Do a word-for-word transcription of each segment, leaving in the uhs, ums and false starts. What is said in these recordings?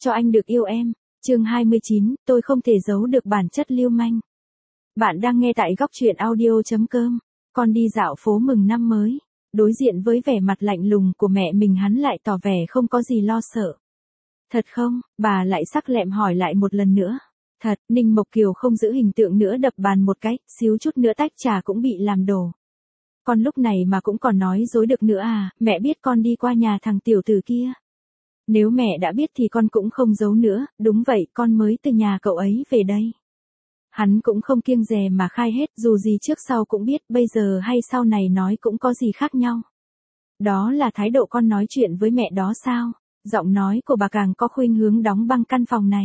cho anh được yêu em. Chương hai mươi chín, tôi không thể giấu được bản chất lưu manh. Bạn đang nghe tại góc truyện audio chấm com. Con đi dạo phố mừng năm mới. Đối diện với vẻ mặt lạnh lùng của mẹ mình, hắn lại tỏ vẻ không có gì lo sợ. Thật không? Bà lại sắc lẹm hỏi lại một lần nữa. Thật. Ninh Mộc Kiều không giữ hình tượng nữa, đập bàn một cái, xíu chút nữa tách trà cũng bị làm đổ. Con lúc này mà cũng còn nói dối được nữa à? Mẹ biết con đi qua nhà thằng tiểu tử kia. Nếu mẹ đã biết thì con cũng không giấu nữa. Đúng vậy, con mới từ nhà cậu ấy về đây. Hắn cũng không kiêng dè mà khai hết, dù gì trước sau cũng biết, bây giờ hay sau này nói cũng có gì khác nhau. Đó là thái độ con nói chuyện với mẹ đó sao? Giọng nói của bà càng có khuynh hướng đóng băng căn phòng này.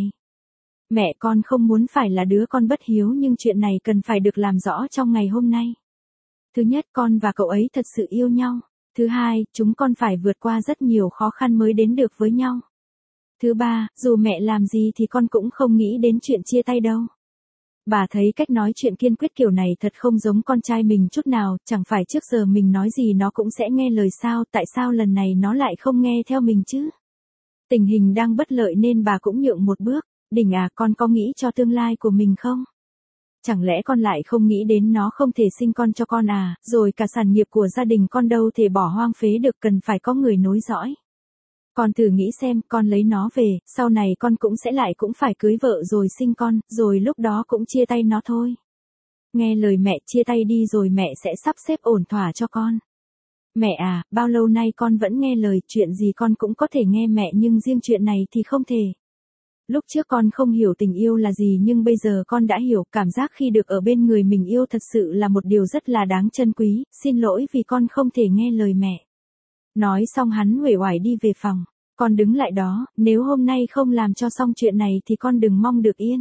Mẹ con không muốn phải là đứa con bất hiếu, nhưng chuyện này cần phải được làm rõ trong ngày hôm nay. Thứ nhất, con và cậu ấy thật sự yêu nhau. Thứ hai, chúng con phải vượt qua rất nhiều khó khăn mới đến được với nhau. Thứ ba, dù mẹ làm gì thì con cũng không nghĩ đến chuyện chia tay đâu. Bà thấy cách nói chuyện kiên quyết kiểu này thật không giống con trai mình chút nào, chẳng phải trước giờ mình nói gì nó cũng sẽ nghe lời sao, tại sao lần này nó lại không nghe theo mình chứ? Tình hình đang bất lợi nên bà cũng nhượng một bước. Đình à, con có nghĩ cho tương lai của mình không? Chẳng lẽ con lại không nghĩ đến nó không thể sinh con cho con à, rồi cả sản nghiệp của gia đình con đâu thể bỏ hoang phế được, cần phải có người nối dõi. Con thử nghĩ xem, con lấy nó về, sau này con cũng sẽ lại cũng phải cưới vợ rồi sinh con, rồi lúc đó cũng chia tay nó thôi. Nghe lời mẹ, chia tay đi rồi mẹ sẽ sắp xếp ổn thỏa cho con. Mẹ à, bao lâu nay con vẫn nghe lời, chuyện gì con cũng có thể nghe mẹ, nhưng riêng chuyện này thì không thể. Lúc trước con không hiểu tình yêu là gì, nhưng bây giờ con đã hiểu, cảm giác khi được ở bên người mình yêu thật sự là một điều rất là đáng trân quý, xin lỗi vì con không thể nghe lời mẹ. Nói xong hắn uể oải đi về phòng. Con đứng lại đó, nếu hôm nay không làm cho xong chuyện này thì con đừng mong được yên.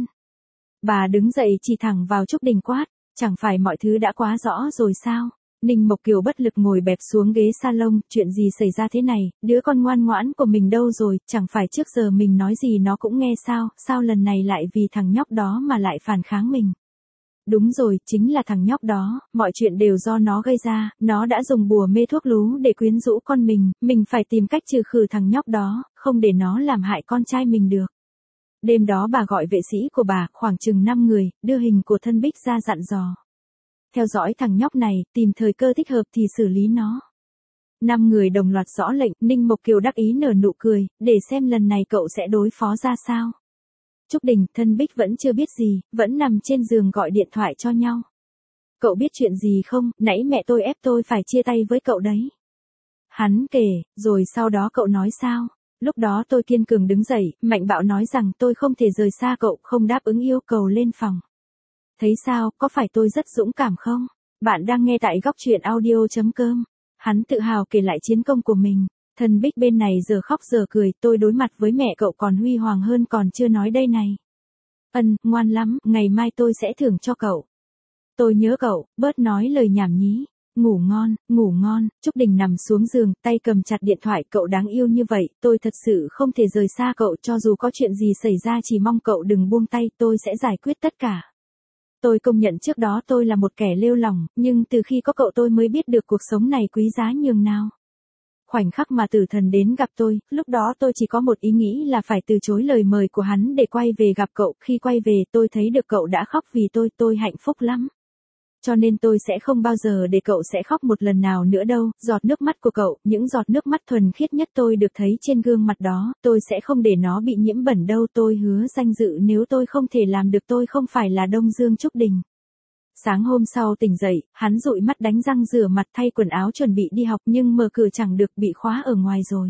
Bà đứng dậy chỉ thẳng vào Trúc Đình quát, chẳng phải mọi thứ đã quá rõ rồi sao? Ninh Mộc Kiều bất lực ngồi bẹp xuống ghế salon, chuyện gì xảy ra thế này, đứa con ngoan ngoãn của mình đâu rồi, chẳng phải trước giờ mình nói gì nó cũng nghe sao, sao lần này lại vì thằng nhóc đó mà lại phản kháng mình? Đúng rồi, chính là thằng nhóc đó, mọi chuyện đều do nó gây ra, nó đã dùng bùa mê thuốc lú để quyến rũ con mình, mình phải tìm cách trừ khử thằng nhóc đó, không để nó làm hại con trai mình được. Đêm đó bà gọi vệ sĩ của bà, khoảng chừng năm người, đưa hình của thân Bích ra dặn dò. Theo dõi thằng nhóc này, tìm thời cơ thích hợp thì xử lý nó. Năm người đồng loạt rõ lệnh, Ninh Mộc Kiều đắc ý nở nụ cười, để xem lần này cậu sẽ đối phó ra sao. Trúc Đình, thân Bích vẫn chưa biết gì, vẫn nằm trên giường gọi điện thoại cho nhau. Cậu biết chuyện gì không, nãy mẹ tôi ép tôi phải chia tay với cậu đấy. Hắn kể, rồi sau đó cậu nói sao? Lúc đó tôi kiên cường đứng dậy, mạnh bạo nói rằng tôi không thể rời xa cậu, không đáp ứng yêu cầu lên phòng. Thấy sao, có phải tôi rất dũng cảm không? Bạn đang nghe tại góc truyện audio chấm com. Hắn tự hào kể lại chiến công của mình. Thân Bích bên này giờ khóc giờ cười, tôi đối mặt với mẹ cậu còn huy hoàng hơn còn chưa nói đây này. Ân, ngoan lắm, ngày mai tôi sẽ thưởng cho cậu. Tôi nhớ cậu, bớt nói lời nhảm nhí. Ngủ ngon, ngủ ngon. Trúc Đình nằm xuống giường, tay cầm chặt điện thoại, cậu đáng yêu như vậy, tôi thật sự không thể rời xa cậu, cho dù có chuyện gì xảy ra chỉ mong cậu đừng buông tay, tôi sẽ giải quyết tất cả. Tôi công nhận trước đó tôi là một kẻ lêu lỏng, nhưng từ khi có cậu tôi mới biết được cuộc sống này quý giá nhường nào. Khoảnh khắc mà tử thần đến gặp tôi, lúc đó tôi chỉ có một ý nghĩ là phải từ chối lời mời của hắn để quay về gặp cậu. Khi quay về tôi thấy được cậu đã khóc vì tôi, tôi hạnh phúc lắm. Cho nên tôi sẽ không bao giờ để cậu sẽ khóc một lần nào nữa đâu. Giọt nước mắt của cậu, những giọt nước mắt thuần khiết nhất tôi được thấy trên gương mặt đó, tôi sẽ không để nó bị nhiễm bẩn đâu. Tôi hứa danh dự, nếu tôi không thể làm được tôi không phải là Đông Dương Trúc Đình. Sáng hôm sau tỉnh dậy, hắn dụi mắt đánh răng rửa mặt thay quần áo chuẩn bị đi học, nhưng mở cửa chẳng được, bị khóa ở ngoài rồi.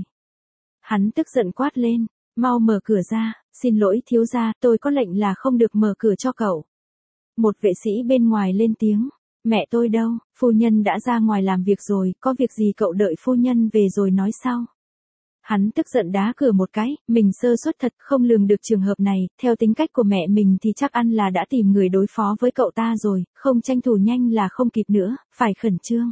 Hắn tức giận quát lên, mau mở cửa ra, xin lỗi thiếu gia, tôi có lệnh là không được mở cửa cho cậu. Một vệ sĩ bên ngoài lên tiếng, mẹ tôi đâu, phu nhân đã ra ngoài làm việc rồi, có việc gì cậu đợi phu nhân về rồi nói sau. Hắn tức giận đá cửa một cái, mình sơ suất thật, không lường được trường hợp này, theo tính cách của mẹ mình thì chắc ăn là đã tìm người đối phó với cậu ta rồi, không tranh thủ nhanh là không kịp nữa, phải khẩn trương.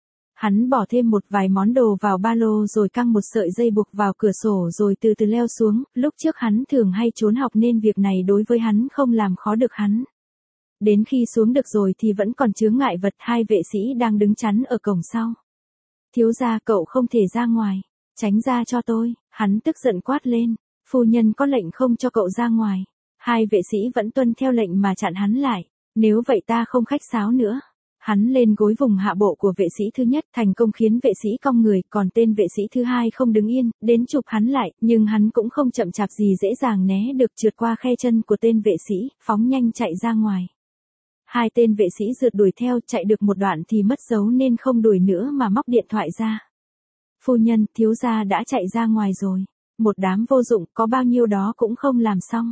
Hắn bỏ thêm một vài món đồ vào ba lô rồi căng một sợi dây buộc vào cửa sổ rồi từ từ leo xuống, lúc trước hắn thường hay trốn học nên việc này đối với hắn không làm khó được hắn. Đến khi xuống được rồi thì vẫn còn chướng ngại vật, hai vệ sĩ đang đứng chắn ở cổng sau. Thiếu gia, cậu không thể ra ngoài. Tránh ra cho tôi, hắn tức giận quát lên. Phu nhân có lệnh không cho cậu ra ngoài. Hai vệ sĩ vẫn tuân theo lệnh mà chặn hắn lại. Nếu vậy ta không khách sáo nữa. Hắn lên gối vùng hạ bộ của vệ sĩ thứ nhất, thành công khiến vệ sĩ cong người, còn tên vệ sĩ thứ hai không đứng yên, đến chụp hắn lại, nhưng hắn cũng không chậm chạp gì, dễ dàng né được, trượt qua khe chân của tên vệ sĩ, phóng nhanh chạy ra ngoài. Hai tên vệ sĩ rượt đuổi theo, chạy được một đoạn thì mất dấu nên không đuổi nữa mà móc điện thoại ra. Phu nhân, thiếu gia đã chạy ra ngoài rồi. Một đám vô dụng, có bao nhiêu đó cũng không làm xong.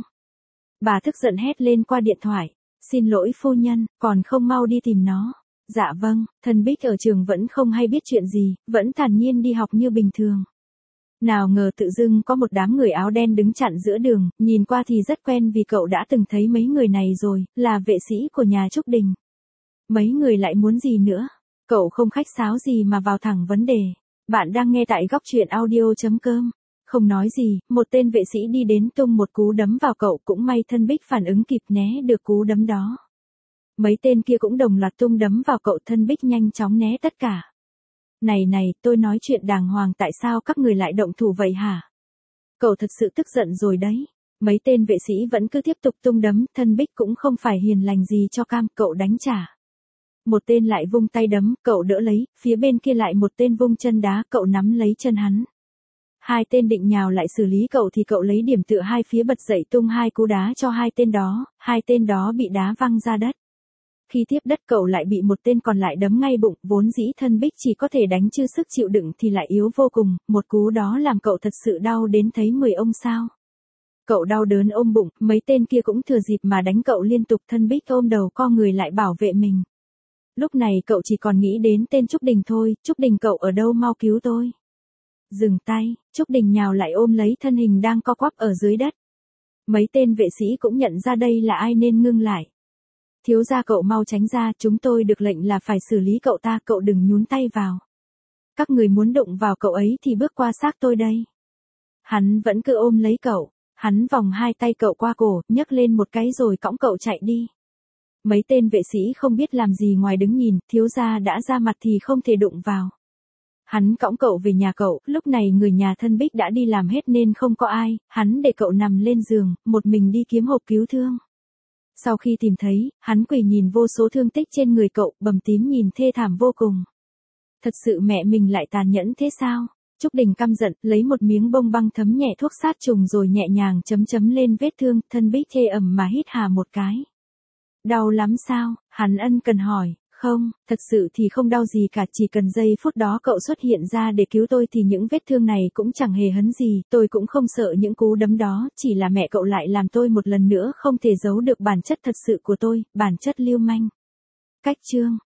Bà tức giận hét lên qua điện thoại. Xin lỗi phu nhân, còn không mau đi tìm nó. Dạ vâng, Thân Bích ở trường vẫn không hay biết chuyện gì, vẫn thản nhiên đi học như bình thường. Nào ngờ tự dưng có một đám người áo đen đứng chặn giữa đường, nhìn qua thì rất quen vì cậu đã từng thấy mấy người này rồi, là vệ sĩ của nhà Trúc Đình. Mấy người lại muốn gì nữa? Cậu không khách sáo gì mà vào thẳng vấn đề. Bạn đang nghe tại góc truyện audio chấm com. Không nói gì, một tên vệ sĩ đi đến tung một cú đấm vào cậu, cũng may Thân Bích phản ứng kịp né được cú đấm đó. Mấy tên kia cũng đồng loạt tung đấm vào cậu, Thân Bích nhanh chóng né tất cả. Này này, tôi nói chuyện đàng hoàng, tại sao các người lại động thủ vậy hả? Cậu thật sự tức giận rồi đấy. Mấy tên vệ sĩ vẫn cứ tiếp tục tung đấm, Thân Bích cũng không phải hiền lành gì cho cam, cậu đánh trả. Một tên lại vung tay đấm, cậu đỡ lấy, phía bên kia lại một tên vung chân đá, cậu nắm lấy chân hắn. Hai tên định nhào lại xử lý cậu thì cậu lấy điểm tựa hai phía bật dậy tung hai cú đá cho hai tên đó, hai tên đó bị đá văng ra đất. Khi tiếp đất cậu lại bị một tên còn lại đấm ngay bụng, vốn dĩ Thân Bích chỉ có thể đánh chưa sức chịu đựng thì lại yếu vô cùng, một cú đó làm cậu thật sự đau đến thấy mười ông sao. Cậu đau đớn ôm bụng, mấy tên kia cũng thừa dịp mà đánh cậu liên tục, Thân Bích ôm đầu co người lại bảo vệ mình. Lúc này cậu chỉ còn nghĩ đến tên Trúc Đình thôi, Trúc Đình cậu ở đâu, mau cứu tôi. Dừng tay, Trúc Đình nhào lại ôm lấy thân hình đang co quắp ở dưới đất. Mấy tên vệ sĩ cũng nhận ra đây là ai nên ngưng lại. Thiếu gia cậu mau tránh ra, chúng tôi được lệnh là phải xử lý cậu ta, cậu đừng nhún tay vào. Các người muốn đụng vào cậu ấy thì bước qua xác tôi đây. Hắn vẫn cứ ôm lấy cậu, hắn vòng hai tay cậu qua cổ, nhấc lên một cái rồi cõng cậu chạy đi. Mấy tên vệ sĩ không biết làm gì ngoài đứng nhìn, thiếu gia đã ra mặt thì không thể đụng vào. Hắn cõng cậu về nhà cậu, lúc này người nhà Thân Bích đã đi làm hết nên không có ai, hắn để cậu nằm lên giường, một mình đi kiếm hộp cứu thương. Sau khi tìm thấy, hắn quỳ nhìn vô số thương tích trên người cậu, bầm tím nhìn thê thảm vô cùng. Thật sự mẹ mình lại tàn nhẫn thế sao? Trúc Đình căm giận, lấy một miếng bông băng thấm nhẹ thuốc sát trùng rồi nhẹ nhàng chấm chấm lên vết thương, Thân Bích thê ẩm mà hít hà một cái. Đau lắm sao? Hắn ân cần hỏi. Không, thật sự thì không đau gì cả, chỉ cần giây phút đó cậu xuất hiện ra để cứu tôi thì những vết thương này cũng chẳng hề hấn gì, tôi cũng không sợ những cú đấm đó, chỉ là mẹ cậu lại làm tôi một lần nữa không thể giấu được bản chất thật sự của tôi, bản chất lưu manh. Cách chương